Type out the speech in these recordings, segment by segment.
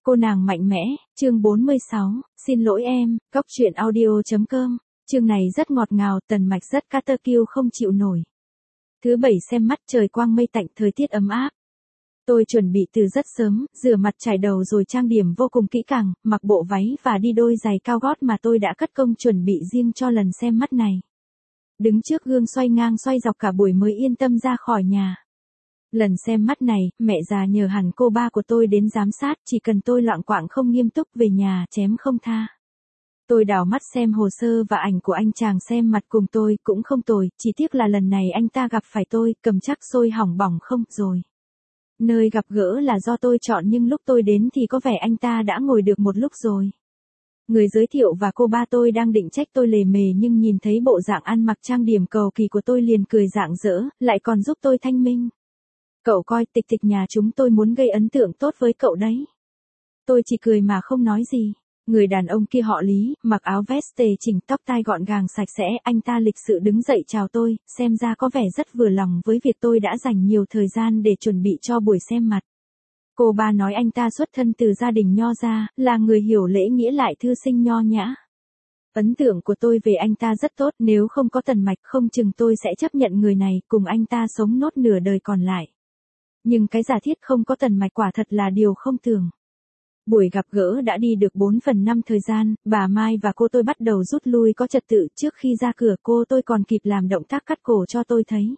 Cô nàng mạnh mẽ, chương 46, xin lỗi em, Cóc truyện audio.com, chương này rất ngọt ngào, Tần Mạch rất Carter kill không chịu nổi. Thứ bảy xem mắt trời quang mây tạnh, thời tiết ấm áp. Tôi chuẩn bị từ rất sớm, rửa mặt chải đầu rồi trang điểm vô cùng kỹ càng, mặc bộ váy và đi đôi giày cao gót mà tôi đã cất công chuẩn bị riêng cho lần xem mắt này. Đứng trước gương xoay ngang xoay dọc cả buổi mới yên tâm ra khỏi nhà. Lần xem mắt này, mẹ già nhờ hẳn cô ba của tôi đến giám sát, chỉ cần tôi loạng quạng không nghiêm túc về nhà chém không tha. Tôi đảo mắt xem hồ sơ và ảnh của anh chàng xem mặt cùng tôi cũng không tồi, chỉ tiếc là lần này anh ta gặp phải tôi, cầm chắc sôi hỏng bỏng không rồi. Nơi gặp gỡ là do tôi chọn nhưng lúc tôi đến thì có vẻ anh ta đã ngồi được một lúc rồi. Người giới thiệu và cô ba tôi đang định trách tôi lề mề nhưng nhìn thấy bộ dạng ăn mặc trang điểm cầu kỳ của tôi liền cười rạng rỡ, lại còn giúp tôi thanh minh. Cậu coi tịch tịch nhà chúng tôi muốn gây ấn tượng tốt với cậu đấy. Tôi chỉ cười mà không nói gì. Người đàn ông kia họ Lý, mặc áo vest tề chỉnh, tóc tai gọn gàng sạch sẽ, anh ta lịch sự đứng dậy chào tôi, xem ra có vẻ rất vừa lòng với việc tôi đã dành nhiều thời gian để chuẩn bị cho buổi xem mặt. Cô ba nói anh ta xuất thân từ gia đình nho gia, là người hiểu lễ nghĩa lại thư sinh nho nhã. Ấn tượng của tôi về anh ta rất tốt, nếu không có Tần Mạch không chừng tôi sẽ chấp nhận người này cùng anh ta sống nốt nửa đời còn lại. Nhưng cái giả thiết không có Tần Mạch quả thật là điều không tưởng. Buổi gặp gỡ đã đi được 4/5 thời gian, bà Mai và cô tôi bắt đầu rút lui có trật tự, trước khi ra cửa cô tôi còn kịp làm động tác cắt cổ cho tôi thấy.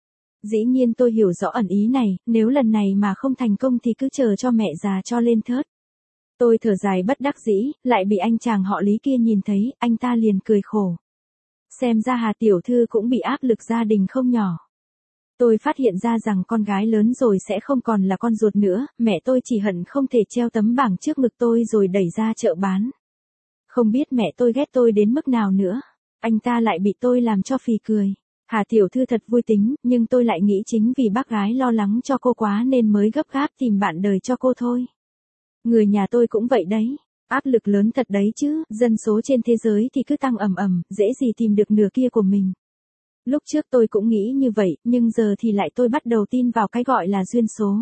Dĩ nhiên tôi hiểu rõ ẩn ý này, nếu lần này mà không thành công thì cứ chờ cho mẹ già cho lên thớt. Tôi thở dài bất đắc dĩ, lại bị anh chàng họ Lý kia nhìn thấy, anh ta liền cười khổ. Xem ra Hà tiểu thư cũng bị áp lực gia đình không nhỏ. Tôi phát hiện ra rằng con gái lớn rồi sẽ không còn là con ruột nữa, mẹ tôi chỉ hận không thể treo tấm bảng trước ngực tôi rồi đẩy ra chợ bán. Không biết mẹ tôi ghét tôi đến mức nào nữa, anh ta lại bị tôi làm cho phì cười. Hà tiểu thư thật vui tính, nhưng tôi lại nghĩ chính vì bác gái lo lắng cho cô quá nên mới gấp gáp tìm bạn đời cho cô thôi. Người nhà tôi cũng vậy đấy, áp lực lớn thật đấy chứ, dân số trên thế giới thì cứ tăng ầm ầm, dễ gì tìm được nửa kia của mình. Lúc trước tôi cũng nghĩ như vậy, nhưng giờ thì lại tôi bắt đầu tin vào cái gọi là duyên số.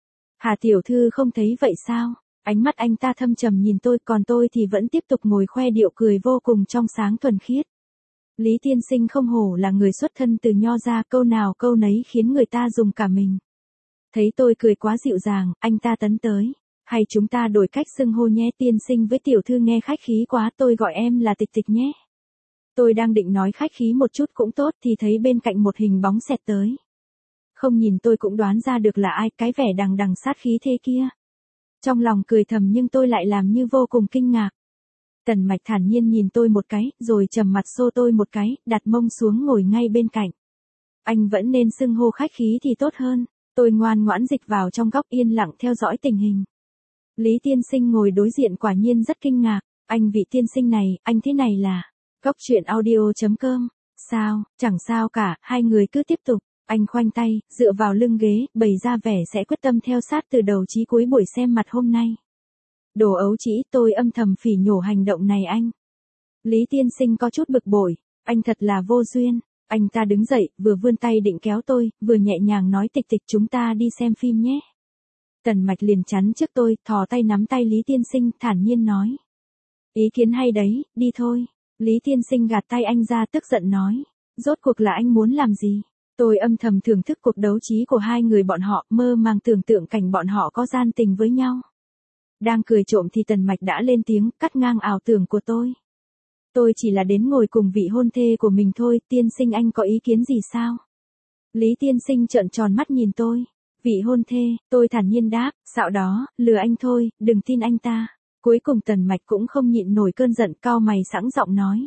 Hà tiểu thư không thấy vậy sao? Ánh mắt anh ta thâm trầm nhìn tôi, còn tôi thì vẫn tiếp tục ngồi khoe điệu cười vô cùng trong sáng thuần khiết. Lý tiên sinh không hổ là người xuất thân từ nho gia, câu nào câu nấy khiến người ta dùng cả mình. Thấy tôi cười quá dịu dàng, anh ta tấn tới. Hay chúng ta đổi cách xưng hô nhé, tiên sinh với tiểu thư nghe khách khí quá, tôi gọi em là Tịch Tịch nhé. Tôi đang định nói khách khí một chút cũng tốt thì thấy bên cạnh một hình bóng xẹt tới. Không nhìn tôi cũng đoán ra được là ai, cái vẻ đằng đằng sát khí thế kia. Trong lòng cười thầm nhưng tôi lại làm như vô cùng kinh ngạc. Tần Mạch thản nhiên nhìn tôi một cái, rồi trầm mặt xô tôi một cái, đặt mông xuống ngồi ngay bên cạnh. Anh vẫn nên xưng hô khách khí thì tốt hơn. Tôi ngoan ngoãn dịch vào trong góc yên lặng theo dõi tình hình. Lý tiên sinh ngồi đối diện quả nhiên rất kinh ngạc. Anh vị tiên sinh này, anh thế này là... Cóc truyện audio.com, sao, chẳng sao cả, hai người cứ tiếp tục. Anh khoanh tay, dựa vào lưng ghế, bày ra vẻ sẽ quyết tâm theo sát từ đầu chí cuối buổi xem mặt hôm nay. Đồ ấu trĩ, tôi âm thầm phỉ nhổ hành động này anh. Lý tiên sinh có chút bực bội, anh thật là vô duyên. Anh ta đứng dậy, vừa vươn tay định kéo tôi, vừa nhẹ nhàng nói Tịch Tịch chúng ta đi xem phim nhé. Tần Mạch liền chắn trước tôi, thò tay nắm tay Lý tiên sinh, thản nhiên nói. Ý kiến hay đấy, đi thôi. Lý tiên sinh gạt tay anh ra tức giận nói. Rốt cuộc là anh muốn làm gì? Tôi âm thầm thưởng thức cuộc đấu trí của hai người bọn họ, mơ màng tưởng tượng cảnh bọn họ có gian tình với nhau. Đang cười trộm thì Tần Mạch đã lên tiếng, cắt ngang ảo tưởng của tôi. Tôi chỉ là đến ngồi cùng vị hôn thê của mình thôi, tiên sinh anh có ý kiến gì sao? Lý tiên sinh trợn tròn mắt nhìn tôi. Vị hôn thê, tôi thản nhiên đáp, xạo đó, lừa anh thôi, đừng tin anh ta. Cuối cùng Tần Mạch cũng không nhịn nổi cơn giận, cau mày sẵn giọng nói.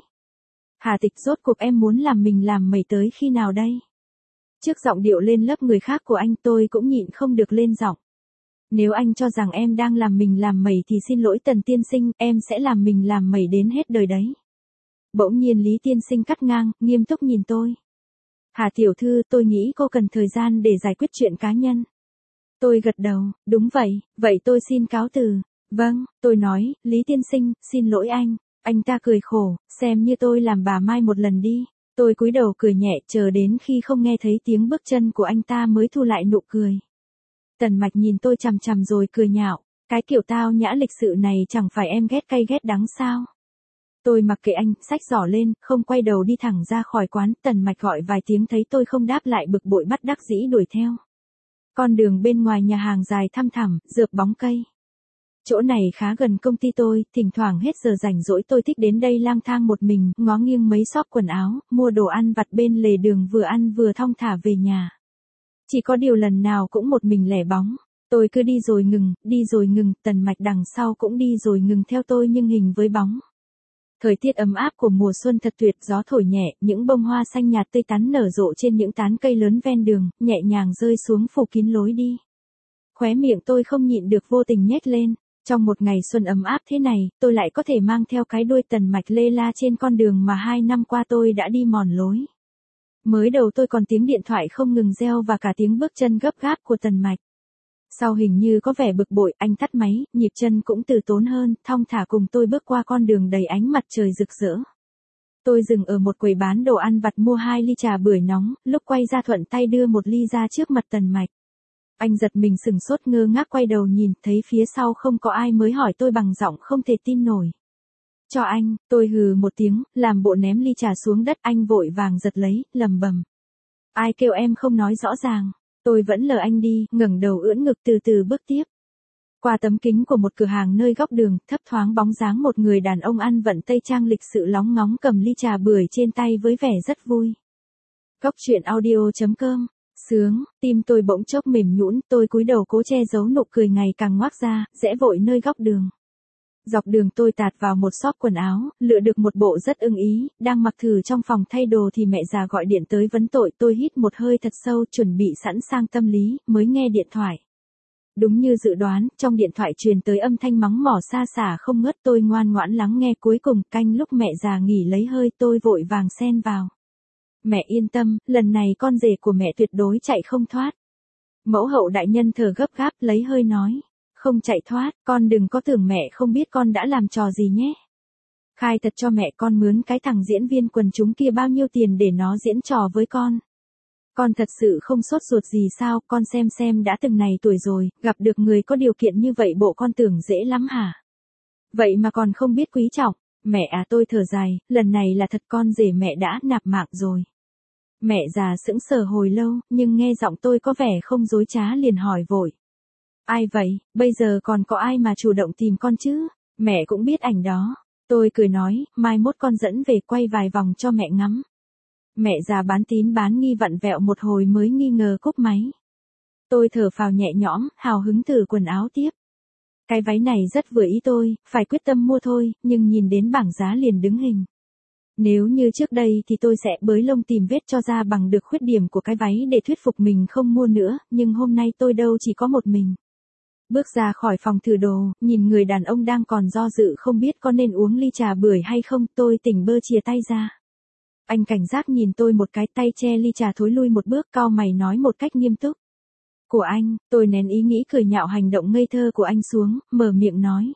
Hà Tịch rốt cuộc em muốn làm mình làm mẩy tới khi nào đây? Trước giọng điệu lên lớp người khác của anh tôi cũng nhịn không được lên giọng. Nếu anh cho rằng em đang làm mình làm mẩy thì xin lỗi Tần tiên sinh, em sẽ làm mình làm mẩy đến hết đời đấy. Bỗng nhiên Lý tiên sinh cắt ngang, nghiêm túc nhìn tôi. Hà tiểu thư, tôi nghĩ cô cần thời gian để giải quyết chuyện cá nhân. Tôi gật đầu, đúng vậy, vậy tôi xin cáo từ. Vâng, tôi nói, Lý tiên sinh, xin lỗi anh. Anh ta cười khổ, xem như tôi làm bà Mai một lần đi. Tôi cúi đầu cười nhẹ, chờ đến khi không nghe thấy tiếng bước chân của anh ta mới thu lại nụ cười. Tần Mạch nhìn tôi chằm chằm rồi cười nhạo. Cái kiểu tao nhã lịch sự này chẳng phải em ghét cay ghét đắng sao? Tôi mặc kệ anh, xách giỏ lên, không quay đầu đi thẳng ra khỏi quán, Tần Mạch gọi vài tiếng thấy tôi không đáp lại bực bội bất đắc dĩ đuổi theo. Con đường bên ngoài nhà hàng dài thăm thẳm, rợp bóng cây. Chỗ này khá gần công ty tôi, thỉnh thoảng hết giờ rảnh rỗi tôi thích đến đây lang thang một mình, ngó nghiêng mấy shop quần áo, mua đồ ăn vặt bên lề đường vừa ăn vừa thong thả về nhà. Chỉ có điều lần nào cũng một mình lẻ bóng. Tôi cứ đi rồi ngừng, Tần Mạch đằng sau cũng đi rồi ngừng theo tôi nhưng hình với bóng. Thời tiết ấm áp của mùa xuân thật tuyệt, gió thổi nhẹ, những bông hoa xanh nhạt tươi tắn nở rộ trên những tán cây lớn ven đường, nhẹ nhàng rơi xuống phủ kín lối đi. Khóe miệng tôi không nhịn được vô tình nhếch lên. Trong một ngày xuân ấm áp thế này, tôi lại có thể mang theo cái đuôi Tần Mạch lê la trên con đường mà 2 năm qua tôi đã đi mòn lối. Mới đầu tôi còn tiếng điện thoại không ngừng reo và cả tiếng bước chân gấp gáp của Tần Mạch. Sau hình như có vẻ bực bội, anh tắt máy, nhịp chân cũng từ tốn hơn, thong thả cùng tôi bước qua con đường đầy ánh mặt trời rực rỡ. Tôi dừng ở một quầy bán đồ ăn vặt mua 2 ly trà bưởi nóng, lúc quay ra thuận tay đưa 1 ly ra trước mặt Tần Mạch. Anh giật mình sửng sốt ngơ ngác quay đầu nhìn, thấy phía sau không có ai mới hỏi tôi bằng giọng không thể tin nổi. Cho anh, tôi hừ một tiếng, làm bộ ném ly trà xuống đất, anh vội vàng giật lấy, lầm bầm. Ai kêu em không nói rõ ràng. Tôi vẫn lờ anh đi, ngẩng đầu ưỡn ngực từ từ bước tiếp. Qua tấm kính của một cửa hàng nơi góc đường, thấp thoáng bóng dáng một người đàn ông ăn vận tây trang lịch sự lóng ngóng cầm ly trà bưởi trên tay với vẻ rất vui. Cốc truyện audio.com. Sướng, tim tôi bỗng chốc mềm nhũn, tôi cúi đầu cố che giấu nụ cười ngày càng ngoác ra, rẽ vội nơi góc đường. Dọc đường tôi tạt vào một shop quần áo, lựa được một bộ rất ưng ý, đang mặc thử trong phòng thay đồ thì mẹ già gọi điện tới vấn tội, tôi hít một hơi thật sâu chuẩn bị sẵn sàng tâm lý, mới nghe điện thoại. Đúng như dự đoán, trong điện thoại truyền tới âm thanh mắng mỏ xa xả không ngớt, tôi ngoan ngoãn lắng nghe, cuối cùng canh lúc mẹ già nghỉ lấy hơi tôi vội vàng xen vào. Mẹ yên tâm, lần này con rể của mẹ tuyệt đối chạy không thoát. Mẫu hậu đại nhân thở gấp gáp lấy hơi nói. Không chạy thoát, con đừng có tưởng mẹ không biết con đã làm trò gì nhé. Khai thật cho mẹ, con mướn cái thằng diễn viên quần chúng kia bao nhiêu tiền để nó diễn trò với con. Con thật sự không sốt ruột gì sao, con xem đã từng này tuổi rồi, gặp được người có điều kiện như vậy bộ con tưởng dễ lắm hả? Vậy mà còn không biết quý trọng. Mẹ à, tôi thở dài, lần này là thật con rể mẹ đã nạp mạng rồi. Mẹ già sững sờ hồi lâu, nhưng nghe giọng tôi có vẻ không dối trá liền hỏi vội. Ai vậy, bây giờ còn có ai mà chủ động tìm con chứ? Mẹ cũng biết ảnh đó. Tôi cười nói, mai mốt con dẫn về quay vài vòng cho mẹ ngắm. Mẹ già bán tín bán nghi vặn vẹo một hồi mới nghi ngờ cúp máy. Tôi thở phào nhẹ nhõm, hào hứng thử quần áo tiếp. Cái váy này rất vừa ý tôi, phải quyết tâm mua thôi, nhưng nhìn đến bảng giá liền đứng hình. Nếu như trước đây thì tôi sẽ bới lông tìm vết cho ra bằng được khuyết điểm của cái váy để thuyết phục mình không mua nữa, nhưng hôm nay tôi đâu chỉ có một mình. Bước ra khỏi phòng thử đồ, nhìn người đàn ông đang còn do dự không biết có nên uống ly trà bưởi hay không, tôi tỉnh bơ chìa tay ra. Anh cảnh giác nhìn tôi một cái, tay che ly trà thối lui một bước, cau mày nói một cách nghiêm túc. Của anh, tôi nén ý nghĩ cười nhạo hành động ngây thơ của anh xuống, mở miệng nói.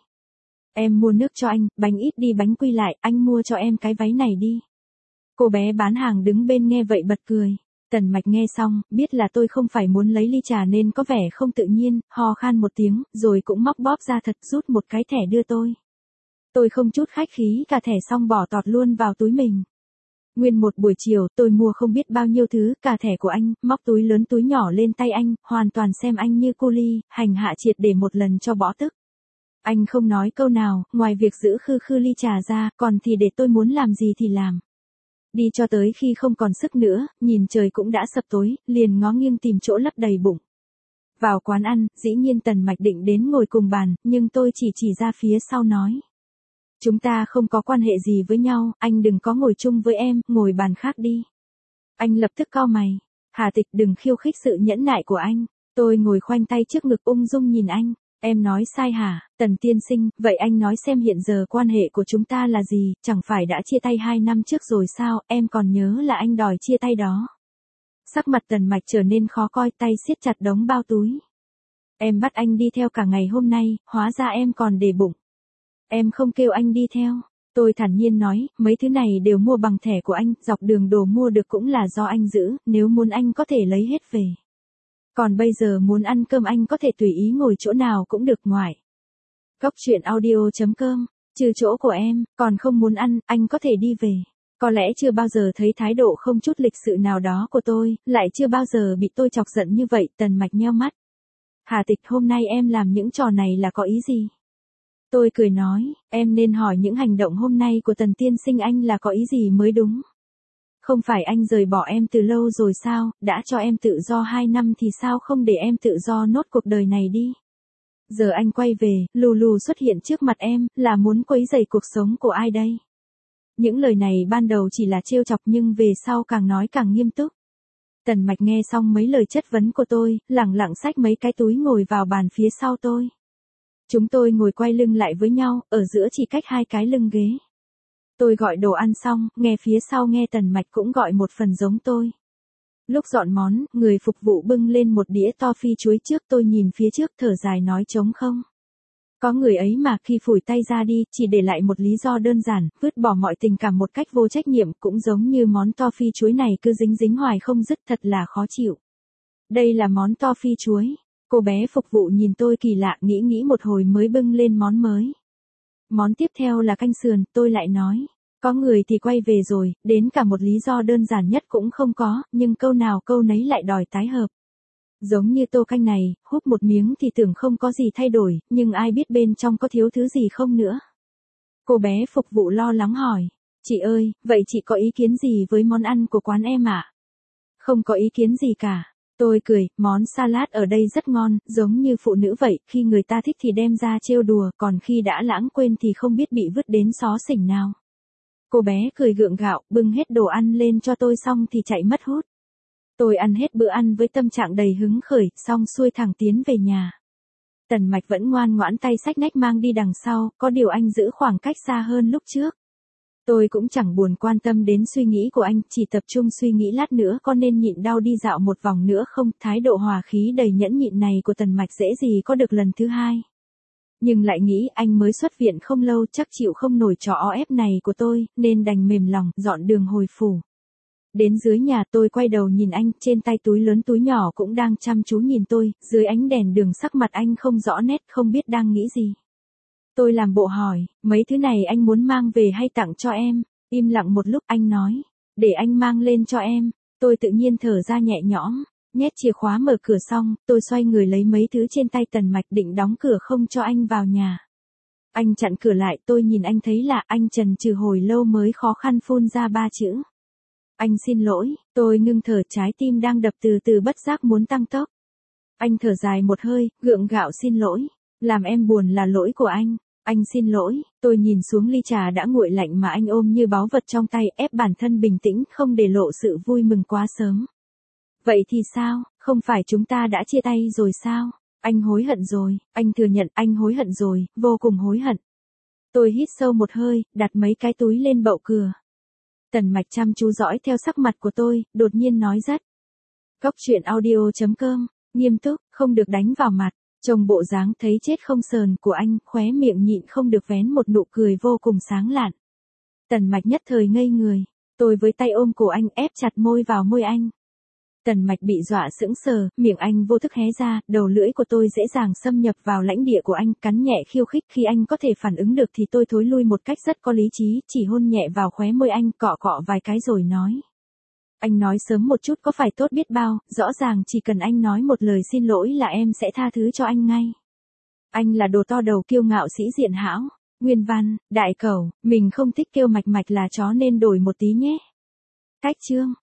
Em mua nước cho anh, bánh ít đi bánh quy lại, anh mua cho em cái váy này đi. Cô bé bán hàng đứng bên nghe vậy bật cười. Tần Mạch nghe xong, biết là tôi không phải muốn lấy ly trà nên có vẻ không tự nhiên, ho khan một tiếng, rồi cũng móc bóp ra thật rút một cái thẻ đưa tôi. Tôi không chút khách khí cả thẻ xong bỏ tọt luôn vào túi mình. Nguyên một buổi chiều tôi mua không biết bao nhiêu thứ, cả thẻ của anh, móc túi lớn túi nhỏ lên tay anh, hoàn toàn xem anh như cu li, hành hạ triệt để một lần cho bỏ tức. Anh không nói câu nào, ngoài việc giữ khư ly trà ra, còn thì để tôi muốn làm gì thì làm. Đi cho tới khi không còn sức nữa, nhìn trời cũng đã sập tối, liền ngó nghiêng tìm chỗ lấp đầy bụng. Vào quán ăn, dĩ nhiên Tần Mạch định đến ngồi cùng bàn, nhưng tôi chỉ ra phía sau nói. Chúng ta không có quan hệ gì với nhau, anh đừng có ngồi chung với em, ngồi bàn khác đi. Anh lập tức cau mày. Hà Tịch, đừng khiêu khích sự nhẫn nại của anh. Tôi ngồi khoanh tay trước ngực ung dung nhìn anh. Em nói sai hả, Tần tiên sinh, vậy anh nói xem hiện giờ quan hệ của chúng ta là gì, chẳng phải đã chia tay 2 năm trước rồi sao, em còn nhớ là anh đòi chia tay đó. Sắc mặt Tần Mạch trở nên khó coi, tay siết chặt đống bao túi. Em bắt anh đi theo cả ngày hôm nay, hóa ra em còn để bụng. Em không kêu anh đi theo. Tôi thản nhiên nói, mấy thứ này đều mua bằng thẻ của anh, dọc đường đồ mua được cũng là do anh giữ, nếu muốn anh có thể lấy hết về. Còn bây giờ muốn ăn cơm anh có thể tùy ý ngồi chỗ nào cũng được, ngoài Cóc truyện audio.com, trừ chỗ của em, còn không muốn ăn, anh có thể đi về. Có lẽ chưa bao giờ thấy thái độ không chút lịch sự nào đó của tôi, lại chưa bao giờ bị tôi chọc giận như vậy, Tần Mạch nheo mắt. Hà Tịch, hôm nay em làm những trò này là có ý gì? Tôi cười nói, em nên hỏi những hành động hôm nay của Tần tiên sinh anh là có ý gì mới đúng. Không phải anh rời bỏ em từ lâu rồi sao, đã cho em tự do 2 năm thì sao không để em tự do nốt cuộc đời này đi. Giờ anh quay về, lù lù xuất hiện trước mặt em, là muốn quấy rầy cuộc sống của ai đây? Những lời này ban đầu chỉ là trêu chọc nhưng về sau càng nói càng nghiêm túc. Tần Mạch nghe xong mấy lời chất vấn của tôi, lẳng lặng xách mấy cái túi ngồi vào bàn phía sau tôi. Chúng tôi ngồi quay lưng lại với nhau, ở giữa chỉ cách 2 cái lưng ghế. Tôi gọi đồ ăn xong, nghe phía sau nghe Tần Mạch cũng gọi một phần giống tôi. Lúc dọn món, người phục vụ bưng lên một đĩa toffee chuối trước, tôi nhìn phía trước thở dài nói trống không. Có người ấy mà khi phủi tay ra đi, chỉ để lại một lý do đơn giản, vứt bỏ mọi tình cảm một cách vô trách nhiệm, cũng giống như món toffee chuối này cứ dính dính hoài không dứt, thật là khó chịu. Đây là món toffee chuối. Cô bé phục vụ nhìn tôi kỳ lạ, nghĩ một hồi mới bưng lên món mới. Món tiếp theo là canh sườn, tôi lại nói. Có người thì quay về rồi, đến cả một lý do đơn giản nhất cũng không có, nhưng câu nào câu nấy lại đòi tái hợp. Giống như tô canh này, húp một miếng thì tưởng không có gì thay đổi, nhưng ai biết bên trong có thiếu thứ gì không nữa. Cô bé phục vụ lo lắng hỏi. Chị ơi, vậy chị có ý kiến gì với món ăn của quán em ạ? Không có ý kiến gì cả. Tôi cười, món salad ở đây rất ngon, giống như phụ nữ vậy, khi người ta thích thì đem ra trêu đùa, còn khi đã lãng quên thì không biết bị vứt đến xó xỉnh nào. Cô bé cười gượng gạo, bưng hết đồ ăn lên cho tôi xong thì chạy mất hút. Tôi ăn hết bữa ăn với tâm trạng đầy hứng khởi, xong xuôi thẳng tiến về nhà. Tần Mạch vẫn ngoan ngoãn tay xách nách mang đi đằng sau, có điều anh giữ khoảng cách xa hơn lúc trước. Tôi cũng chẳng buồn quan tâm đến suy nghĩ của anh, chỉ tập trung suy nghĩ lát nữa có nên nhịn đau đi dạo một vòng nữa không. Thái độ hòa khí đầy nhẫn nhịn này của Tần Mạch dễ gì có được lần thứ hai. Nhưng lại nghĩ anh mới xuất viện không lâu, chắc chịu không nổi trò o ép này của tôi, nên đành mềm lòng, dọn đường hồi phủ. Đến dưới nhà tôi quay đầu nhìn anh, trên tay túi lớn túi nhỏ cũng đang chăm chú nhìn tôi, dưới ánh đèn đường sắc mặt anh không rõ nét, không biết đang nghĩ gì. Tôi làm bộ hỏi, mấy thứ này anh muốn mang về hay tặng cho em? Im lặng một lúc anh nói, để anh mang lên cho em. Tôi tự nhiên thở ra nhẹ nhõm, nhét chìa khóa mở cửa xong, tôi xoay người lấy mấy thứ trên tay Tần Mạch định đóng cửa không cho anh vào nhà. Anh chặn cửa lại, tôi nhìn anh thấy lạ, anh chần chừ hồi lâu mới khó khăn phun ra 3 chữ. Anh xin lỗi, tôi ngưng thở, trái tim đang đập từ từ bất giác muốn tăng tốc. Anh thở dài một hơi, gượng gạo xin lỗi, làm em buồn là lỗi của anh. Anh xin lỗi, tôi nhìn xuống ly trà đã nguội lạnh mà anh ôm như báu vật trong tay, ép bản thân bình tĩnh, không để lộ sự vui mừng quá sớm. Vậy thì sao, không phải chúng ta đã chia tay rồi sao? Anh hối hận rồi, anh thừa nhận anh hối hận rồi, vô cùng hối hận. Tôi hít sâu một hơi, đặt mấy cái túi lên bậu cửa. Tần Mạch chăm chú dõi theo sắc mặt của tôi, đột nhiên nói rất. Cóc truyện audio.com, nghiêm túc, không được đánh vào mặt. Trông bộ dáng thấy chết không sờn của anh, khóe miệng nhịn không được vén một nụ cười vô cùng sáng lạn. Tần Mạch nhất thời ngây người, tôi với tay ôm cổ anh ép chặt môi vào môi anh. Tần Mạch bị dọa sững sờ, miệng anh vô thức hé ra, đầu lưỡi của tôi dễ dàng xâm nhập vào lãnh địa của anh, cắn nhẹ khiêu khích. Khi anh có thể phản ứng được thì tôi thối lui một cách rất có lý trí, chỉ hôn nhẹ vào khóe môi anh, cọ cọ vài cái rồi nói. Anh nói sớm một chút có phải tốt biết bao, rõ ràng chỉ cần anh nói một lời xin lỗi là em sẽ tha thứ cho anh ngay. Anh là đồ to đầu kiêu ngạo sĩ diện hão. Nguyên văn, đại cẩu, mình không thích kêu Mạch Mạch là chó nên đổi một tí nhé. Cách chương.